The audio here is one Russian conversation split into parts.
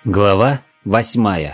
Глава 8.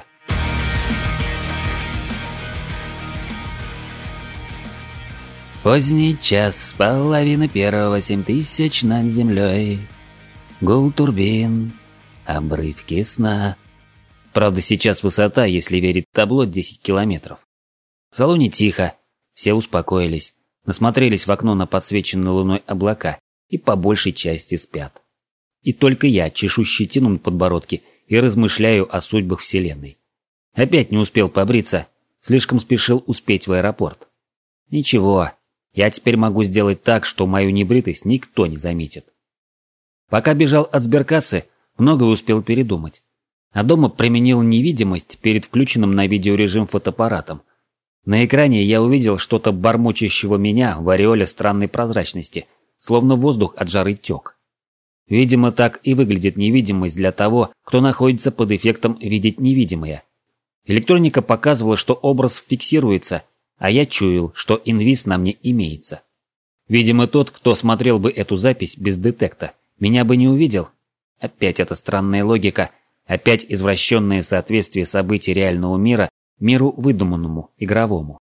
Поздний час, половина первого, 7000 над землей. Гул турбин, обрывки сна. Правда, сейчас высота, если верить табло, 10 километров. В салоне тихо, все успокоились, насмотрелись в окно на подсвеченные луной облака и по большей части спят. И только я чешу щетину на подбородке и размышляю о судьбах Вселенной. Опять не успел побриться, слишком спешил успеть в аэропорт. Ничего, я теперь могу сделать так, что мою небритость никто не заметит. Пока бежал от сберкассы, многое успел передумать. А дома применил невидимость перед включенным на видеорежим фотоаппаратом. На экране я увидел что-то бормочущего меня в ореоле странной прозрачности, словно воздух от жары тек. Видимо, так и выглядит невидимость для того, кто находится под эффектом «видеть невидимое». Электроника показывала, что образ фиксируется, а я чуял, что инвиз на мне имеется. Видимо, тот, кто смотрел бы эту запись без детекта, меня бы не увидел. Опять эта странная логика, опять извращенное соответствие событий реального мира миру выдуманному, игровому.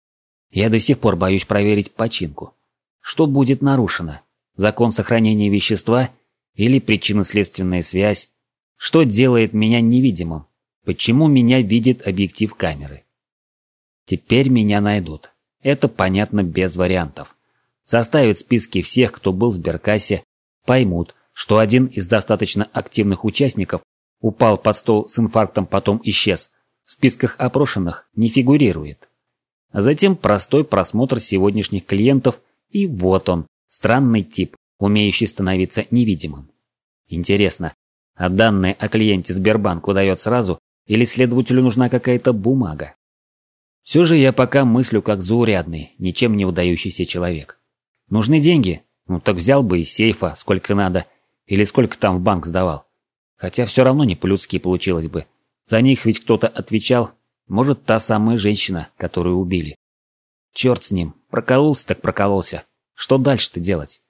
Я до сих пор боюсь проверить починку. Что будет нарушено? Закон сохранения вещества или причинно-следственная связь? Что делает меня невидимым? Почему меня видит объектив камеры? Теперь меня найдут. Это понятно без вариантов. Составят списки всех, кто был в сберкассе, поймут, что один из достаточно активных участников упал под стол с инфарктом, потом исчез. В списках опрошенных не фигурирует. А затем простой просмотр сегодняшних клиентов, и вот он, странный тип, умеющий становиться невидимым. Интересно, а данные о клиенте Сбербанк выдает сразу, или следователю нужна какая-то бумага? Все же я пока мыслю как заурядный, ничем не выдающийся человек. Нужны деньги? Ну так взял бы из сейфа сколько надо, или сколько там в банк сдавал. Хотя все равно не по-людски получилось бы. За них ведь кто-то отвечал, может, та самая женщина, которую убили. Черт с ним, прокололся так прокололся. Что дальше-то делать?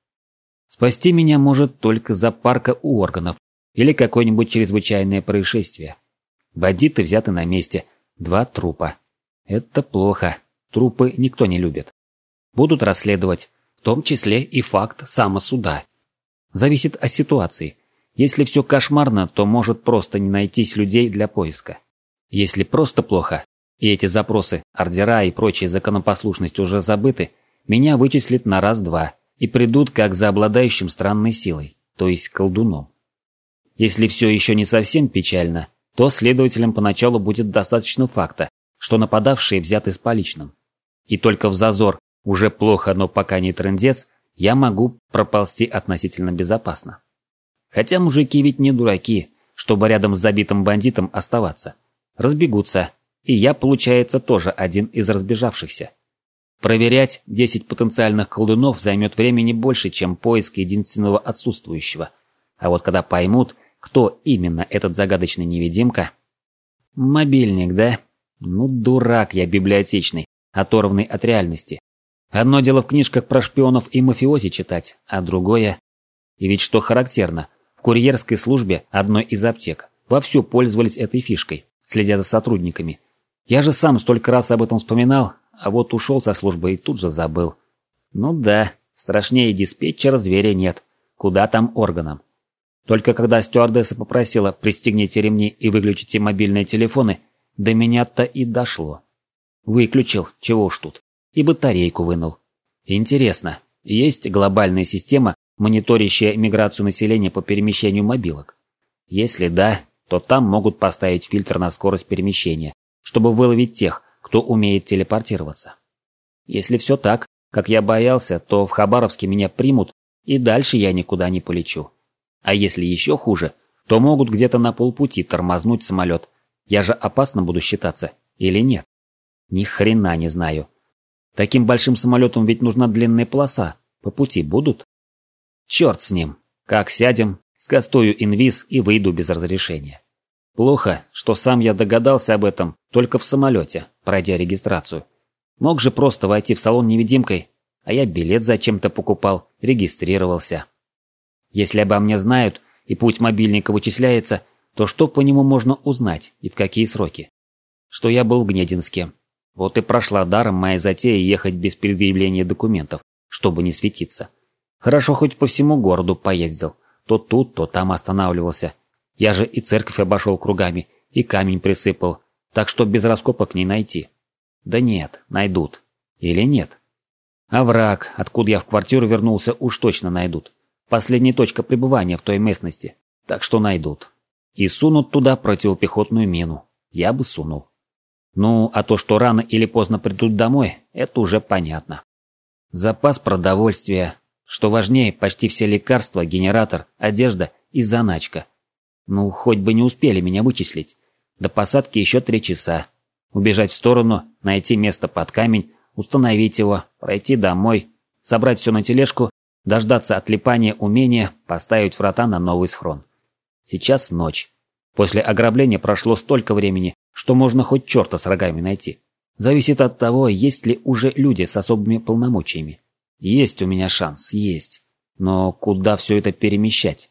Спасти меня может только зоопарка у органов или какое-нибудь чрезвычайное происшествие. Бандиты взяты на месте, 2 трупа. Это плохо, трупы никто не любит. Будут расследовать, в том числе и факт самосуда. Зависит от ситуации. Если все кошмарно, то может просто не найтись людей для поиска. Если просто плохо, и эти запросы, ордера и прочая законопослушность уже забыты, меня вычислят на раз-два и придут как за обладающим странной силой, то есть колдуном. Если все еще не совсем печально, то следователям поначалу будет достаточно факта, что нападавшие взяты с поличным. И только в зазор, уже плохо, но пока не трындец, я могу проползти относительно безопасно. Хотя мужики ведь не дураки, чтобы рядом с забитым бандитом оставаться. Разбегутся, и я, получается, тоже один из разбежавшихся. Проверять 10 потенциальных колдунов займет времени больше, чем поиск единственного отсутствующего. А вот когда поймут, кто именно этот загадочный невидимка... Мобильник, да? Ну, дурак я библиотечный, оторванный от реальности. Одно дело в книжках про шпионов и мафиози читать, а другое... И ведь что характерно, в курьерской службе одной из аптек вовсю пользовались этой фишкой, следя за сотрудниками. Я же сам столько раз об этом вспоминал, а вот ушел со службы и тут же забыл. Ну да, страшнее диспетчера зверя нет. Куда там органам? Только когда стюардесса попросила «пристегните ремни и выключите мобильные телефоны», до меня-то и дошло. Выключил, чего уж тут, и батарейку вынул. Интересно, есть глобальная система, мониторящая миграцию населения по перемещению мобилок? Если да, то там могут поставить фильтр на скорость перемещения, чтобы выловить тех, кто умеет телепортироваться. Если все так, как я боялся, то в Хабаровске меня примут, и дальше я никуда не полечу. А если еще хуже, то могут где-то на полпути тормознуть самолет. Я же опасно буду считаться или нет? Ни хрена не знаю. Таким большим самолетом ведь нужна длинная полоса. По пути будут? Черт с ним. Как сядем, скастую инвиз и выйду без разрешения. Плохо, что сам я догадался об этом только в самолете, пройдя регистрацию. Мог же просто войти в салон невидимкой, а я билет зачем-то покупал, регистрировался. Если обо мне знают и путь мобильника вычисляется, то что по нему можно узнать и в какие сроки? Что я был в Гнединске. Вот и прошла даром моя затея ехать без предъявления документов, чтобы не светиться. Хорошо хоть по всему городу поездил. То тут, то там останавливался. Я же и церковь обошел кругами, и камень присыпал, так что без раскопок не найти. Да нет, найдут. Или нет? Овраг, откуда я в квартиру вернулся, уж точно найдут. Последняя точка пребывания в той местности, так что найдут. И сунут туда противопехотную мину. Я бы сунул. Ну, а то, что рано или поздно придут домой, это уже понятно. Запас продовольствия, что важнее, почти все лекарства, генератор, одежда и заначка. Ну, хоть бы не успели меня вычислить. До посадки еще 3 часа. Убежать в сторону, найти место под камень, установить его, пройти домой, собрать все на тележку, дождаться отлипания умения, поставить врата на новый схрон. Сейчас ночь. После ограбления прошло столько времени, что можно хоть черта с рогами найти. Зависит от того, есть ли уже люди с особыми полномочиями. Есть у меня шанс, есть. Но куда все это перемещать?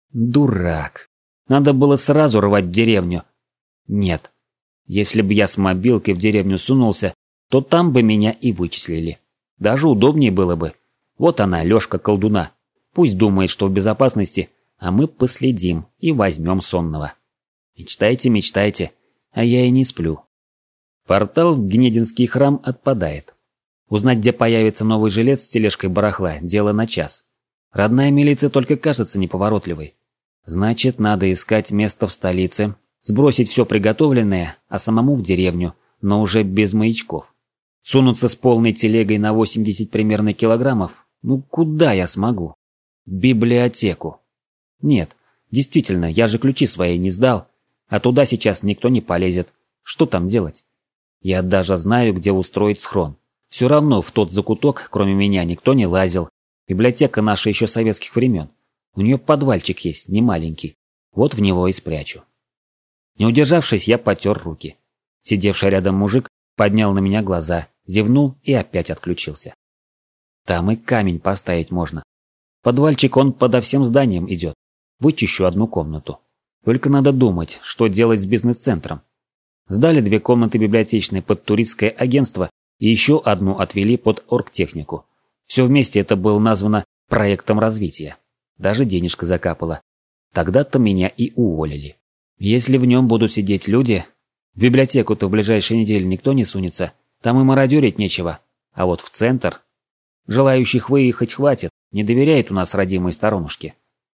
Дурак. Надо было сразу рвать в деревню. Нет. Если бы я с мобилкой в деревню сунулся, то там бы меня и вычислили. Даже удобнее было бы. Вот она, Лёшка колдуна. Пусть думает, что в безопасности, а мы последим и возьмем сонного. Мечтайте, мечтайте, а я и не сплю. Портал в Гнединский храм отпадает. Узнать, где появится новый жилец с тележкой барахла, дело на час. Родная милиция только кажется неповоротливой. Значит, надо искать место в столице, сбросить все приготовленное, а самому в деревню, но уже без маячков. Сунуться с полной телегой на 80 примерно килограммов? Ну куда я смогу? В библиотеку. Нет, действительно, я же ключи свои не сдал, а туда сейчас никто не полезет. Что там делать? Я даже знаю, где устроить схрон. Все равно в тот закуток, кроме меня, никто не лазил. Библиотека наша еще советских времен. У нее подвальчик есть, не маленький. Вот в него и спрячу. Не удержавшись, я потер руки. Сидевший рядом мужик поднял на меня глаза, зевнул и опять отключился. Там и камень поставить можно. Подвальчик он подо всем зданием идет. Вычищу одну комнату. Только надо думать, что делать с бизнес-центром. Сдали 2 комнаты библиотечные под туристское агентство и еще одну отвели под оргтехнику. Все вместе это было названо проектом развития. Даже денежка закапала. Тогда-то меня и уволили. Если в нем будут сидеть люди, в библиотеку-то в ближайшие недели никто не сунется, там и мародерить нечего. А вот в центр... Желающих выехать хватит, не доверяет у нас родимой сторонушке.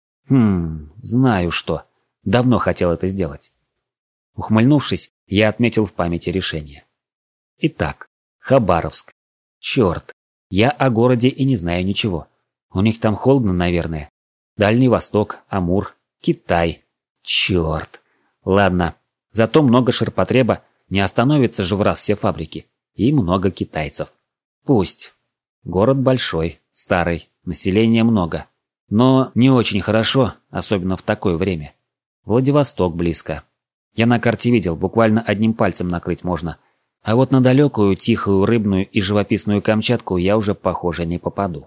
Знаю что. Давно хотел это сделать. Ухмыльнувшись, я отметил в памяти решение. Итак, Хабаровск. Черт, я о городе и не знаю ничего. У них там холодно, наверное. Дальний Восток, Амур, Китай. Черт. Ладно, зато много ширпотреба, не остановятся же в раз все фабрики. И много китайцев. Пусть. Город большой, старый, населения много. Но не очень хорошо, особенно в такое время. Владивосток близко. Я на карте видел, буквально одним пальцем накрыть можно. А вот на далекую, тихую, рыбную и живописную Камчатку я уже, похоже, не попаду.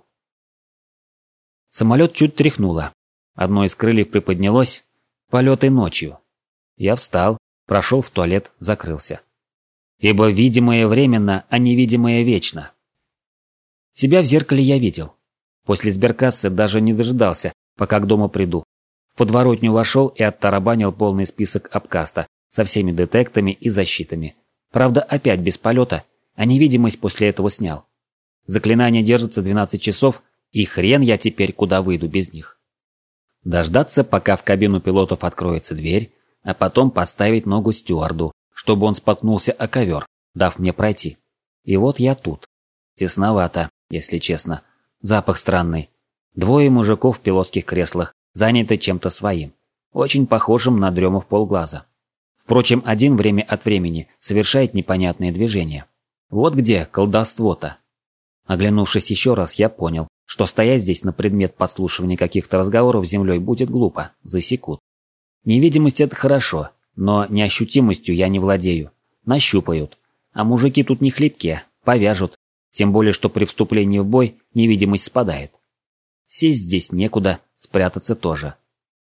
Самолет чуть тряхнуло. Одно из крыльев приподнялось. Полеты ночью. Я встал, прошел в туалет, закрылся. Ибо видимое временно, а невидимое вечно. Себя в зеркале я видел. После сберкассы даже не дожидался, пока к дому приду. В подворотню вошел и оттарабанил полный список обкаста со всеми детектами и защитами. Правда, опять без полета, а невидимость после этого снял. Заклинание держится 12 часов, и хрен я теперь куда выйду без них. Дождаться, пока в кабину пилотов откроется дверь, а потом подставить ногу стюарду, чтобы он споткнулся о ковер, дав мне пройти. И вот я тут. Тесновато, если честно. Запах странный. 2 мужиков в пилотских креслах, заняты чем-то своим. Очень похожим на дрему в полглаза. Впрочем, один время от времени совершает непонятные движения. Вот где колдовство-то. Оглянувшись еще раз, я понял, что стоять здесь на предмет подслушивания каких-то разговоров с землей будет глупо, засекут. Невидимость – это хорошо, но неощутимостью я не владею. Нащупают. А мужики тут не хлипкие, повяжут. Тем более, что при вступлении в бой невидимость спадает. Сесть здесь некуда, спрятаться тоже.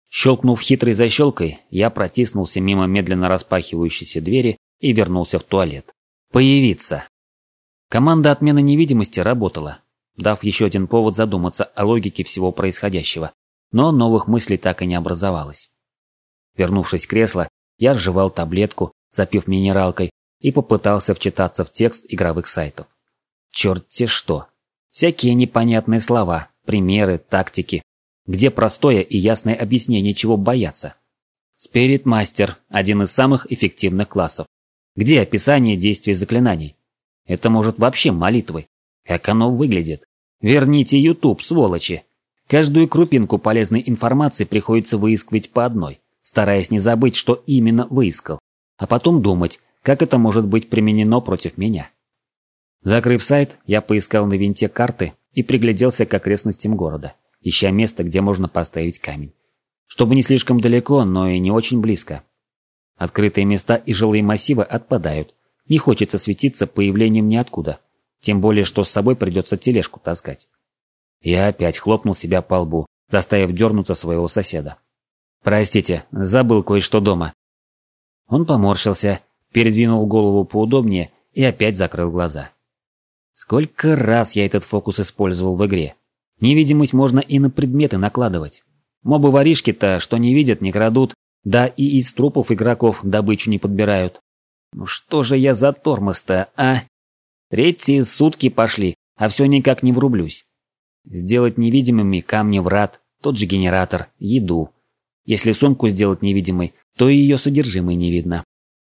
Щелкнув хитрой защелкой, я протиснулся мимо медленно распахивающейся двери и вернулся в туалет. Появиться. Команда отмены невидимости работала, дав еще один повод задуматься о логике всего происходящего, но новых мыслей так и не образовалось. Вернувшись в кресло, я сживал таблетку, запив минералкой, и попытался вчитаться в текст игровых сайтов. Черт-те что. Всякие непонятные слова, примеры, тактики. Где простое и ясное объяснение, чего бояться? Spirit Master – один из самых эффективных классов. Где описание действий заклинаний? Это может вообще молитвы. Как оно выглядит? Верните YouTube, сволочи. Каждую крупинку полезной информации приходится выискивать по одной, стараясь не забыть, что именно выискал, а потом думать, как это может быть применено против меня. Закрыв сайт, я поискал на винте карты и пригляделся к окрестностям города, ища место, где можно поставить камень. Чтобы не слишком далеко, но и не очень близко. Открытые места и жилые массивы отпадают. Не хочется светиться появлением ниоткуда. Тем более, что с собой придется тележку таскать. Я опять хлопнул себя по лбу, заставив дернуться своего соседа. «Простите, забыл кое-что дома». Он поморщился, передвинул голову поудобнее и опять закрыл глаза. Сколько раз я этот фокус использовал в игре. Невидимость можно и на предметы накладывать. Мобы-воришки-то, что не видят, не крадут, да и из трупов игроков добычу не подбирают. Ну что же я за тормоз-то, а? Третьи сутки пошли, а все никак не врублюсь. Сделать невидимыми камни врат, тот же генератор, еду. Если сумку сделать невидимой, то и ее содержимое не видно.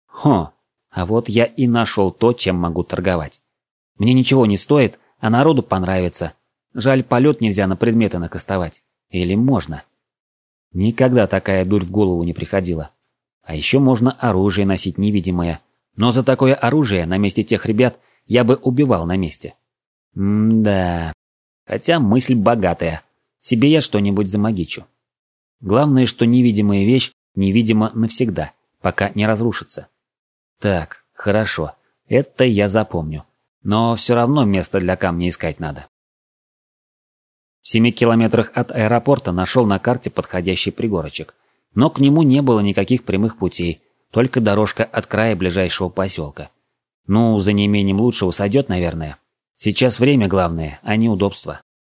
А вот я и нашел то, чем могу торговать. Мне ничего не стоит, а народу понравится. Жаль, полет нельзя на предметы накастовать. Или можно? Никогда такая дурь в голову не приходила. А еще можно оружие носить невидимое. Но за такое оружие на месте тех ребят я бы убивал на месте. Да. Хотя мысль богатая. Себе я что-нибудь замагичу. Главное, что невидимая вещь невидима навсегда, пока не разрушится. Так, хорошо. Это я запомню. Но все равно место для камня искать надо. В 7 километрах от аэропорта нашел на карте подходящий пригорочек. Но к нему не было никаких прямых путей, только дорожка от края ближайшего поселка. Ну, за неимением лучшего сойдет, наверное. Сейчас время главное, а не удобство.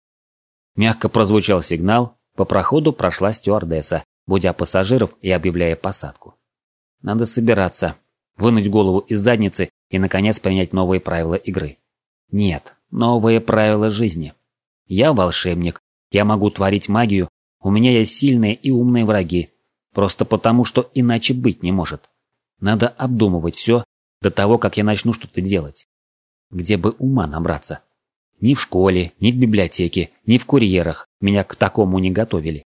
Мягко прозвучал сигнал, по проходу прошла стюардесса, будя пассажиров и объявляя посадку. Надо собираться, вынуть голову из задницы и, наконец, принять новые правила игры. Нет, новые правила жизни. Я волшебник, я могу творить магию, у меня есть сильные и умные враги, просто потому, что иначе быть не может. Надо обдумывать все до того, как я начну что-то делать. Где бы ума набраться? Ни в школе, ни в библиотеке, ни в курьерах меня к такому не готовили.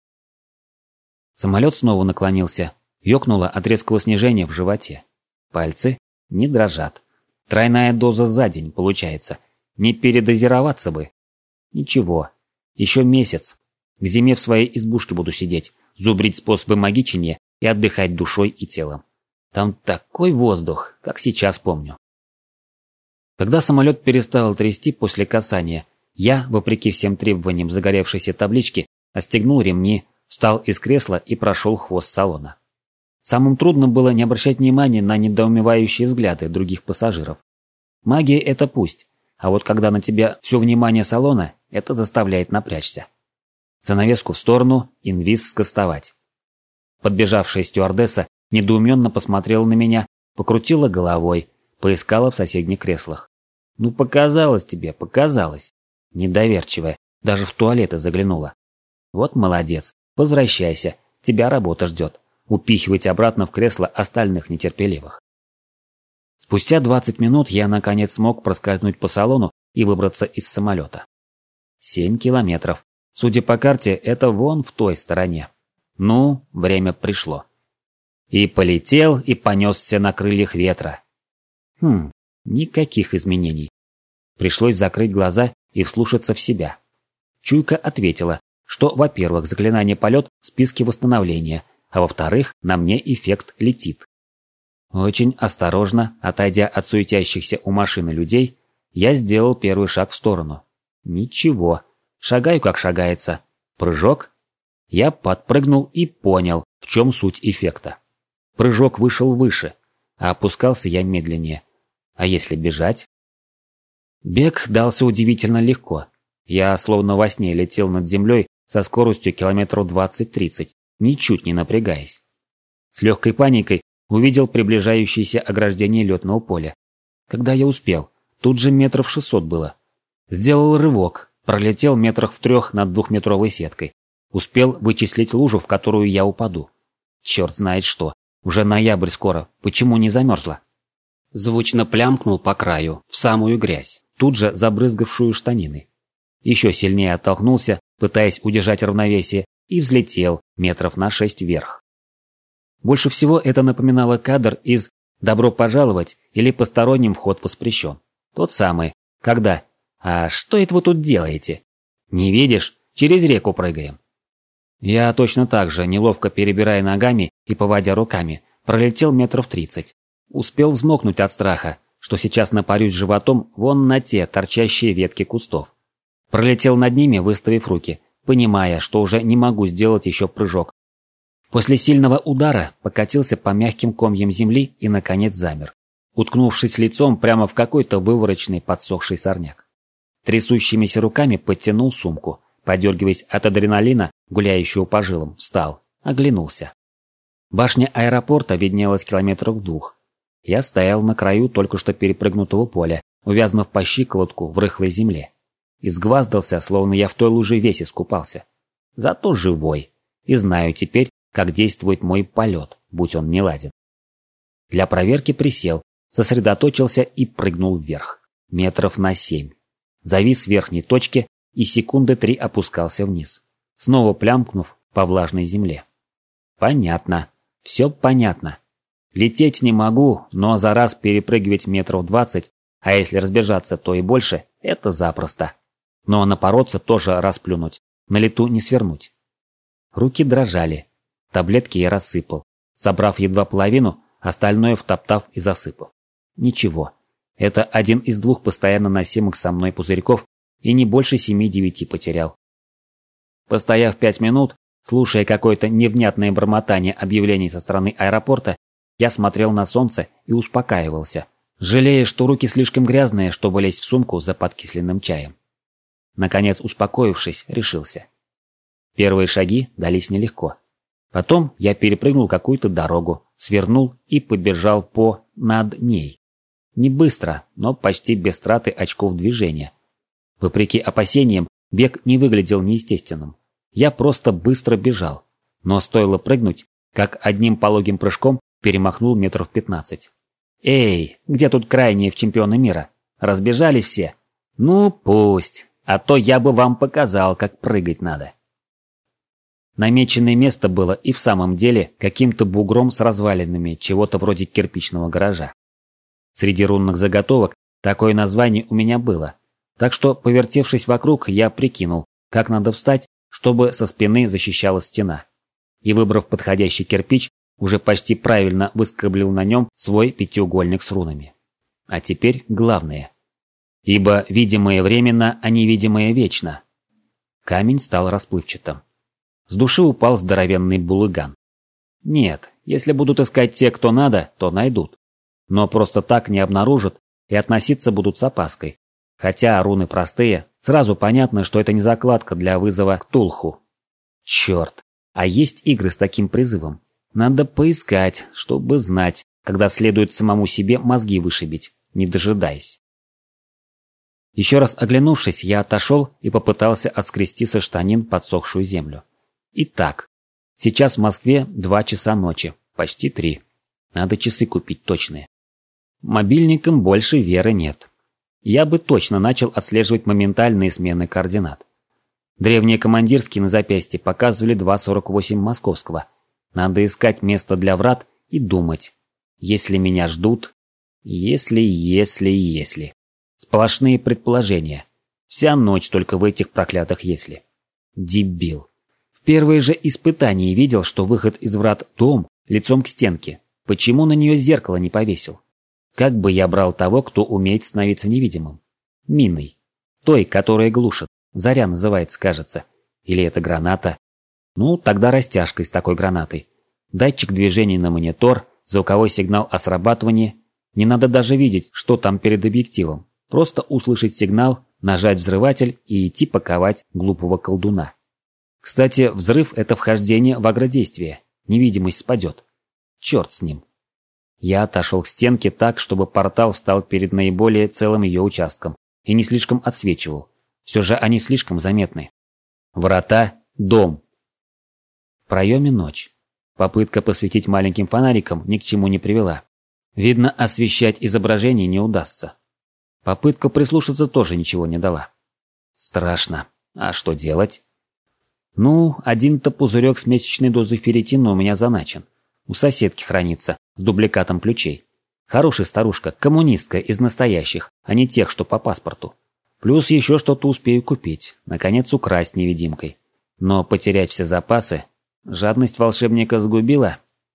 Самолет снова наклонился, ёкнуло от резкого снижения в животе. Пальцы не дрожат. Тройная доза за день получается. Не передозироваться бы. Ничего. Еще месяц. К зиме в своей избушке буду сидеть, зубрить способы магичения и отдыхать душой и телом. Там такой воздух, как сейчас помню. Когда самолет перестал трясти после касания, я, вопреки всем требованиям загоревшейся таблички, отстегнул ремни, встал из кресла и прошел хвост салона. Самым трудным было не обращать внимания на недоумевающие взгляды других пассажиров. Магия – это пусть, а вот когда на тебя все внимание салона, это заставляет напрячься. Занавеску в сторону, инвиз скостовать. Подбежавшая стюардесса недоуменно посмотрела на меня, покрутила головой, поискала в соседних креслах. Ну показалось тебе, показалось. Недоверчивая, даже в туалеты заглянула. Вот молодец, возвращайся, тебя работа ждет. Упихивать обратно в кресло остальных нетерпеливых. Спустя 20 минут я наконец смог проскользнуть по салону и выбраться из самолета. 7 километров. Судя по карте, это вон в той стороне. Ну, время пришло. И полетел, и понесся на крыльях ветра. Никаких изменений. Пришлось закрыть глаза и вслушаться в себя. Чуйка ответила, что, во-первых, заклинание полет в списке восстановления, а во-вторых, на мне эффект летит. Очень осторожно, отойдя от суетящихся у машины людей, я сделал первый шаг в сторону. Ничего. Шагаю, как шагается. Прыжок. Я подпрыгнул и понял, в чем суть эффекта. Прыжок вышел выше, а опускался я медленнее. А если бежать? Бег дался удивительно легко. Я словно во сне летел над землей со скоростью километров 20-30, ничуть не напрягаясь. С легкой паникой увидел приближающееся ограждение летного поля. Когда я успел, тут же метров 600 было. Сделал рывок, пролетел метрах в 3 над 2-метровой сеткой. Успел вычислить лужу, в которую я упаду. Черт знает что, уже ноябрь скоро, почему не замерзла? Звучно плямкнул по краю, в самую грязь, тут же забрызгавшую штанины. Еще сильнее оттолкнулся, пытаясь удержать равновесие, и взлетел метров на 6 вверх. Больше всего это напоминало кадр из «Добро пожаловать» или «Посторонним вход воспрещен». Тот самый, когда «А что это вы тут делаете?» «Не видишь? Через реку прыгаем». Я точно так же, неловко перебирая ногами и поводя руками, пролетел метров 30. Успел взмокнуть от страха, что сейчас напарюсь животом вон на те торчащие ветки кустов. Пролетел над ними, выставив руки, понимая, что уже не могу сделать еще прыжок. После сильного удара покатился по мягким комьям земли и, наконец, замер, уткнувшись лицом прямо в какой-то выворочный подсохший сорняк. Трясущимися руками подтянул сумку, подергиваясь от адреналина, гуляющего по жилам, встал, оглянулся. Башня аэропорта виднелась километров в 2. Я стоял на краю только что перепрыгнутого поля, увязнув по щиколотку в рыхлой земле. Изгваздался, словно я в той луже весь искупался. Зато живой. И знаю теперь, как действует мой полет, будь он неладен. Для проверки присел, сосредоточился и прыгнул вверх. Метров на 7. Завис в верхней точке и секунды 3 опускался вниз, снова плямкнув по влажной земле. Понятно. Все понятно. Лететь не могу, но за раз перепрыгивать метров 20, а если разбежаться, то и больше, это запросто. Но напороться тоже расплюнуть, на лету не свернуть. Руки дрожали. Таблетки я рассыпал, собрав едва половину, остальное втоптав и засыпав. Ничего. Это один из 2 постоянно носимых со мной пузырьков, и не больше 7-9 потерял. Постояв 5 минут, слушая какое-то невнятное бормотание объявлений со стороны аэропорта, я смотрел на солнце и успокаивался, жалея, что руки слишком грязные, чтобы лезть в сумку за подкисленным чаем. Наконец, успокоившись, решился. Первые шаги дались нелегко. Потом я перепрыгнул какую-то дорогу, свернул и побежал над ней. Не быстро, но почти без траты очков движения. Вопреки опасениям, бег не выглядел неестественным. Я просто быстро бежал. Но стоило прыгнуть, как одним пологим прыжком перемахнул метров 15. «Эй, где тут крайние в чемпионы мира? Разбежались все? Ну, пусть, а то я бы вам показал, как прыгать надо». Намеченное место было и в самом деле каким-то бугром с развалинами чего-то вроде кирпичного гаража. Среди рунных заготовок такое название у меня было. Так что, повертевшись вокруг, я прикинул, как надо встать, чтобы со спины защищала стена. И, выбрав подходящий кирпич, уже почти правильно выскоблил на нем свой пятиугольник с рунами. А теперь главное. Ибо видимое временно, а невидимое вечно. Камень стал расплывчатым. С души упал здоровенный булыган. Нет, если будут искать те, кто надо, то найдут. Но просто так не обнаружат и относиться будут с опаской. Хотя руны простые, сразу понятно, что это не закладка для вызова к Ктулху. Черт, а есть игры с таким призывом? Надо поискать, чтобы знать, когда следует самому себе мозги вышибить, не дожидаясь. Еще раз оглянувшись, я отошел и попытался отскрести со штанин подсохшую землю. Итак, сейчас в Москве 2 часа ночи, почти 3. Надо часы купить точные. Мобильникам больше веры нет. Я бы точно начал отслеживать моментальные смены координат. Древние командирские на запястье показывали 2:48 московского. Надо искать место для врат и думать. Если меня ждут... Если... Сплошные предположения. Вся ночь только в этих проклятых «если». Дебил. В первые же испытания видел, что выход из врат дом лицом к стенке. Почему на нее зеркало не повесил? Как бы я брал того, кто умеет становиться невидимым? Миной. Той, которая глушит. Заря называется, кажется. Или это граната? Ну, тогда растяжкой с такой гранатой. Датчик движений на монитор, звуковой сигнал о срабатывании. Не надо даже видеть, что там перед объективом. Просто услышать сигнал, нажать взрыватель и идти паковать глупого колдуна. Кстати, взрыв – это вхождение в агродействие. Невидимость спадет. Черт с ним. Я отошел к стенке так, чтобы портал встал перед наиболее целым ее участком и не слишком отсвечивал. Все же они слишком заметны. Врата – дом. В проеме ночь. Попытка посветить маленьким фонариком ни к чему не привела. Видно, освещать изображение не удастся. Попытка прислушаться тоже ничего не дала. Страшно. А что делать? Ну, один-то пузырек с месячной дозой ферритина у меня заначен. У соседки хранится, с дубликатом ключей. Хорошая старушка, коммунистка из настоящих, а не тех, что по паспорту. Плюс еще что-то успею купить, наконец украсть невидимкой. Но потерять все запасы, жадность волшебника сгубила.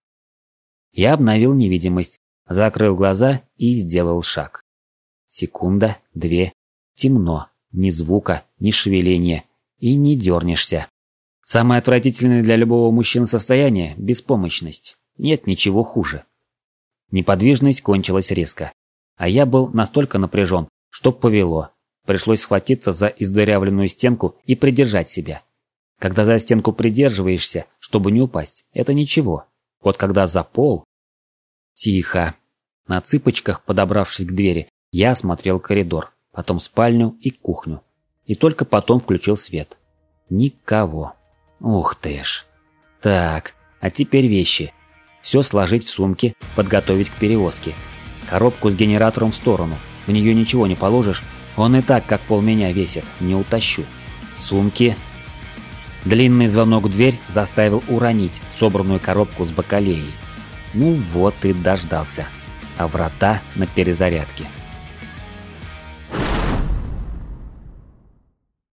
Я обновил невидимость, закрыл глаза и сделал шаг. Секунда, две, темно, ни звука, ни шевеления, и не дернешься. Самое отвратительное для любого мужчины состояние – беспомощность. Нет ничего хуже. Неподвижность кончилась резко. А я был настолько напряжен, что повело. Пришлось схватиться за издырявленную стенку и придержать себя. Когда за стенку придерживаешься, чтобы не упасть, это ничего. Вот когда за пол... Тихо. На цыпочках, подобравшись к двери, я осмотрел коридор, потом спальню и кухню. И только потом включил свет. Никого. Ух ты ж. Так, а теперь вещи. Все сложить в сумки, подготовить к перевозке. Коробку с генератором в сторону. В нее ничего не положишь. Он и так, как пол меня весит, не утащу. Сумки. Длинный звонок в дверь заставил уронить собранную коробку с бакалеей. Ну вот и дождался. А врата на перезарядке.